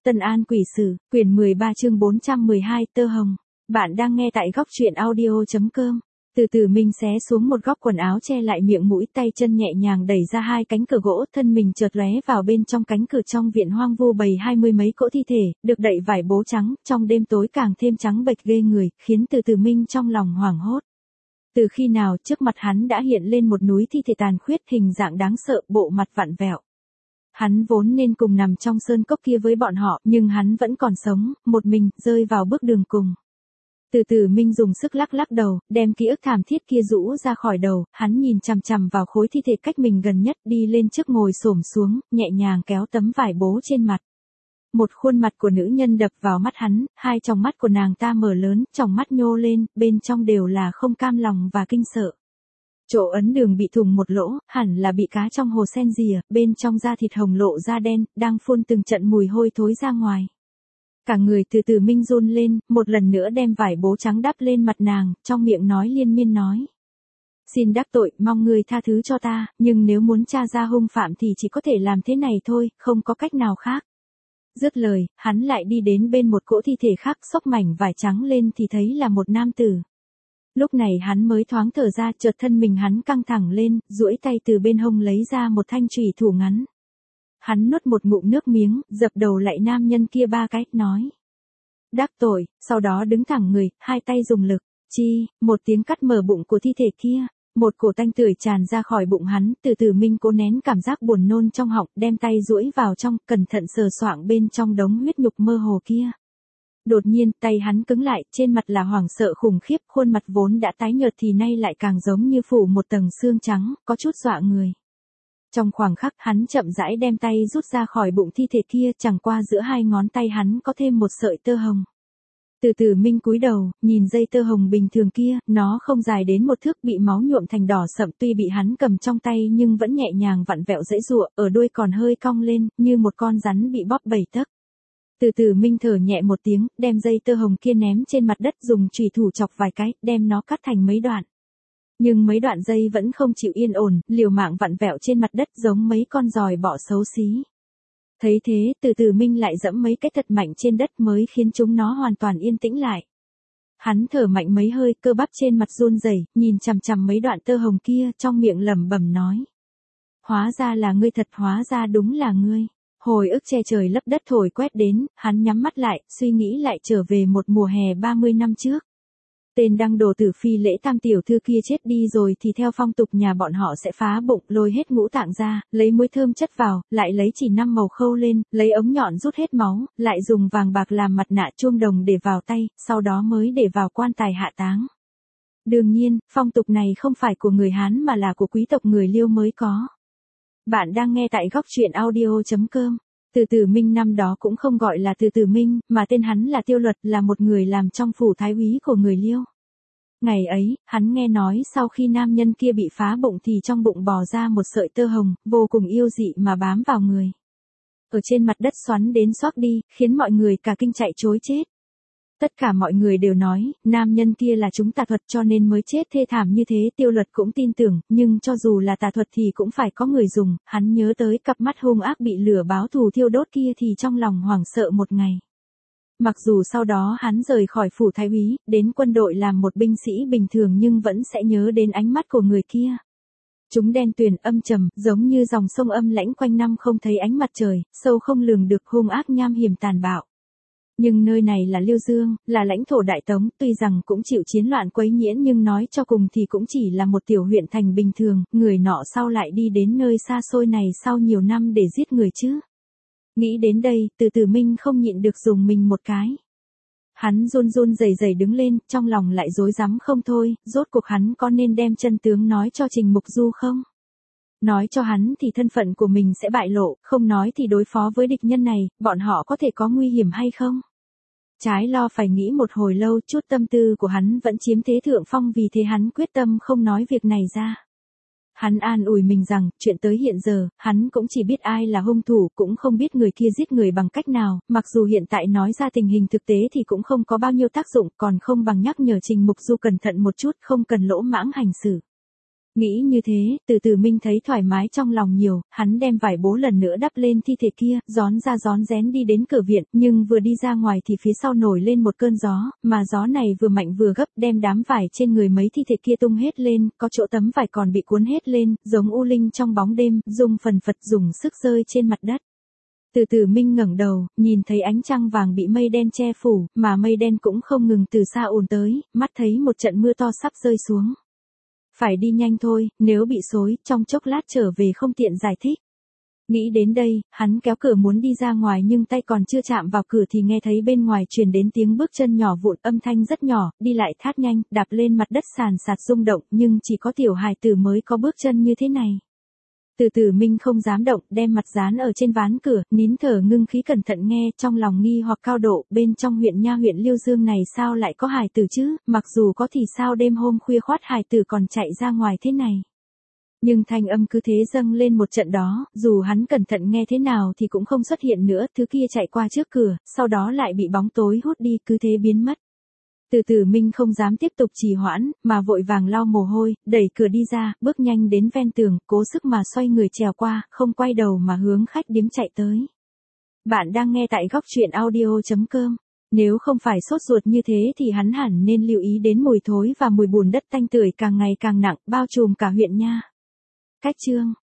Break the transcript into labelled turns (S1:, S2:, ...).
S1: Tân An Quỷ Sử, quyển 13 chương 412 Tơ Hồng. Bạn đang nghe tại góc truyện audio.com. Từ từ Minh xé xuống một góc quần áo che lại miệng mũi, tay chân nhẹ nhàng đẩy ra hai cánh cửa gỗ, thân mình chợt lóe vào bên trong cánh cửa. Trong viện hoang vu bày 20 mấy cỗ thi thể, được đậy vải bố trắng, trong đêm tối càng thêm trắng bệch ghê người, khiến từ từ Minh trong lòng hoảng hốt. Từ khi nào trước mặt hắn đã hiện lên một núi thi thể tàn khuyết, hình dạng đáng sợ, bộ mặt vặn vẹo. Hắn vốn nên cùng nằm trong sơn cốc kia với bọn họ, nhưng hắn vẫn còn sống, một mình, rơi vào bước đường cùng. Từ từ Minh dùng sức lắc lắc đầu, đem ký ức thảm thiết kia rũ ra khỏi đầu, hắn nhìn chằm chằm vào khối thi thể cách mình gần nhất, đi lên trước ngồi xổm xuống, nhẹ nhàng kéo tấm vải bố trên mặt. Một khuôn mặt của nữ nhân đập vào mắt hắn, hai tròng mắt của nàng ta mở lớn, tròng mắt nhô lên, bên trong đều là không cam lòng và kinh sợ. Chỗ ấn đường bị thủng một lỗ, hẳn là bị cá trong hồ sen rìa, bên trong da thịt hồng lộ da đen, đang phun từng trận mùi hôi thối ra ngoài. Cả người từ từ Minh run lên, một lần nữa đem vải bố trắng đắp lên mặt nàng, trong miệng nói liên miên nói. Xin đắc tội, mong người tha thứ cho ta, nhưng nếu muốn tra ra hung phạm thì chỉ có thể làm thế này thôi, không có cách nào khác. Dứt lời, hắn lại đi đến bên một cỗ thi thể khác, xốc mảnh vải trắng lên thì thấy là một nam tử. Lúc này hắn mới thoáng thở ra, chợt thân mình hắn căng thẳng lên, duỗi tay từ bên hông lấy ra một thanh chùy thủ ngắn. Hắn nuốt một ngụm nước miếng, dập đầu lại nam nhân kia ba cái, nói. Đắc tội, sau đó đứng thẳng người, hai tay dùng lực, một tiếng cắt mở bụng của thi thể kia. Một cổ tanh tưởi tràn ra khỏi bụng hắn, từ từ Minh cố nén cảm giác buồn nôn trong họng, đem tay duỗi vào trong, cẩn thận sờ soạng bên trong đống huyết nhục mơ hồ kia. Đột nhiên, tay hắn cứng lại, trên mặt là hoảng sợ khủng khiếp, khuôn mặt vốn đã tái nhợt thì nay lại càng giống như phủ một tầng xương trắng, có chút dọa người. Trong khoảng khắc, hắn chậm rãi đem tay rút ra khỏi bụng thi thể kia, chẳng qua giữa hai ngón tay hắn có thêm một sợi tơ hồng. Từ từ Minh cúi đầu, nhìn dây tơ hồng bình thường kia, nó không dài đến một thước, bị máu nhuộm thành đỏ sậm, tuy bị hắn cầm trong tay nhưng vẫn nhẹ nhàng vặn vẹo giãy giụa, ở đuôi còn hơi cong lên, như một con rắn bị bóp 7 tấc. Từ từ Minh thở nhẹ một tiếng, đem dây tơ hồng kia ném trên mặt đất, dùng chùy thủ chọc vài cái, đem nó cắt thành mấy đoạn. Nhưng mấy đoạn dây vẫn không chịu yên ổn, liều mạng vặn vẹo trên mặt đất giống mấy con giòi bọ xấu xí. Thấy thế, từ từ Minh lại giẫm mấy cái thật mạnh trên đất mới khiến chúng nó hoàn toàn yên tĩnh lại. Hắn thở mạnh mấy hơi, cơ bắp trên mặt run rẩy, nhìn chằm chằm mấy đoạn tơ hồng kia, trong miệng lẩm bẩm nói. Hóa ra là ngươi thật, hóa ra đúng là ngươi. Hồi ức che trời lấp đất thổi quét đến, hắn nhắm mắt lại, suy nghĩ lại trở về một mùa hè 30 năm trước. Tên đăng đồ tử Phi Lễ Tam tiểu thư kia chết đi rồi thì theo phong tục nhà bọn họ sẽ phá bụng, lôi hết ngũ tạng ra, lấy muối thơm chất vào, lại lấy chỉ 5 màu khâu lên, lấy ống nhọn rút hết máu, lại dùng vàng bạc làm mặt nạ chuông đồng để vào tay, sau đó mới để vào quan tài hạ táng. Đương nhiên, phong tục này không phải của người Hán mà là của quý tộc người Liêu mới có. Bạn đang nghe tại góc truyện audio.com. Từ từ Minh năm đó cũng không gọi là từ từ Minh, mà tên hắn là Tiêu Luật, là một người làm trong phủ thái úy của người Liêu. Ngày ấy, hắn nghe nói sau khi nam nhân kia bị phá bụng thì trong bụng bò ra một sợi tơ hồng, vô cùng yêu dị mà bám vào người. Ở trên mặt đất xoắn đến xoác đi, khiến mọi người cả kinh chạy trối chết. Tất cả mọi người đều nói, nam nhân kia là chúng tà thuật cho nên mới chết thê thảm như thế. Tiêu Luật cũng tin tưởng, nhưng cho dù là tà thuật thì cũng phải có người dùng. Hắn nhớ tới cặp mắt hung ác bị lửa báo thù thiêu đốt kia thì trong lòng hoảng sợ một ngày. Mặc dù sau đó hắn rời khỏi phủ thái úy, đến quân đội làm một binh sĩ bình thường nhưng vẫn sẽ nhớ đến ánh mắt của người kia. Chúng đen tuyền âm trầm, giống như dòng sông âm lãnh quanh năm không thấy ánh mặt trời, sâu không lường được, hung ác nham hiểm tàn bạo. Nhưng nơi này là Liêu Dương, là lãnh thổ Đại Tống, tuy rằng cũng chịu chiến loạn quấy nhiễm nhưng nói cho cùng thì cũng chỉ là một tiểu huyện thành bình thường, người nọ sao lại đi đến nơi xa xôi này sau nhiều năm để giết người chứ? Nghĩ đến đây, từ từ Minh không nhịn được dùng mình một cái. Hắn run run rẩy rẩy đứng lên, trong lòng lại rối rắm không thôi, rốt cuộc hắn có nên đem chân tướng nói cho Trình Mục Du không? Nói cho hắn thì thân phận của mình sẽ bại lộ, không nói thì đối phó với địch nhân này, bọn họ có thể có nguy hiểm hay không? Trái lo phải nghĩ một hồi lâu, chút tâm tư của hắn vẫn chiếm thế thượng phong, vì thế hắn quyết tâm không nói việc này ra. Hắn an ủi mình rằng, chuyện tới hiện giờ, hắn cũng chỉ biết ai là hung thủ, cũng không biết người kia giết người bằng cách nào, mặc dù hiện tại nói ra tình hình thực tế thì cũng không có bao nhiêu tác dụng, còn không bằng nhắc nhở Trình Mục Du cẩn thận một chút, không cần lỗ mãng hành xử. Nghĩ như thế, từ từ Minh thấy thoải mái trong lòng nhiều, hắn đem vải bố lần nữa đắp lên thi thể kia, rón ra rón rén đi đến cửa viện, nhưng vừa đi ra ngoài thì phía sau nổi lên một cơn gió, mà gió này vừa mạnh vừa gấp đem đám vải trên người mấy thi thể kia tung hết lên, có chỗ tấm vải còn bị cuốn hết lên, giống u linh trong bóng đêm, rung phần phật dùng sức rơi trên mặt đất. Từ từ Minh ngẩng đầu, nhìn thấy ánh trăng vàng bị mây đen che phủ, mà mây đen cũng không ngừng từ xa ùn tới, mắt thấy một trận mưa to sắp rơi xuống. Phải đi nhanh thôi, nếu bị xối, trong chốc lát trở về không tiện giải thích. Nghĩ đến đây, hắn kéo cửa muốn đi ra ngoài nhưng tay còn chưa chạm vào cửa thì nghe thấy bên ngoài truyền đến tiếng bước chân nhỏ vụn, âm thanh rất nhỏ, đi lại thát nhanh, đạp lên mặt đất sàn sạt rung động, nhưng chỉ có tiểu hài tử mới có bước chân như thế này. Từ từ Minh không dám động, đem mặt dán ở trên ván cửa, nín thở ngưng khí cẩn thận nghe, trong lòng nghi hoặc cao độ, bên trong huyện Nha huyện Liêu Dương này sao lại có hài tử chứ, mặc dù có thì sao đêm hôm khuya khoắt hài tử còn chạy ra ngoài thế này. Nhưng thanh âm cứ thế dâng lên một trận đó, dù hắn cẩn thận nghe thế nào thì cũng không xuất hiện nữa, thứ kia chạy qua trước cửa, sau đó lại bị bóng tối hút đi, cứ thế biến mất. Từ từ Minh không dám tiếp tục trì hoãn, mà vội vàng lau mồ hôi, đẩy cửa đi ra, bước nhanh đến ven tường, cố sức mà xoay người trèo qua, không quay đầu mà hướng khách điếm chạy tới. Bạn đang nghe tại góc truyện audio.com. Nếu không phải sốt ruột như thế thì hắn hẳn nên lưu ý đến mùi thối và mùi bùn đất tanh tưởi càng ngày càng nặng, bao trùm cả huyện Nha. Cách chương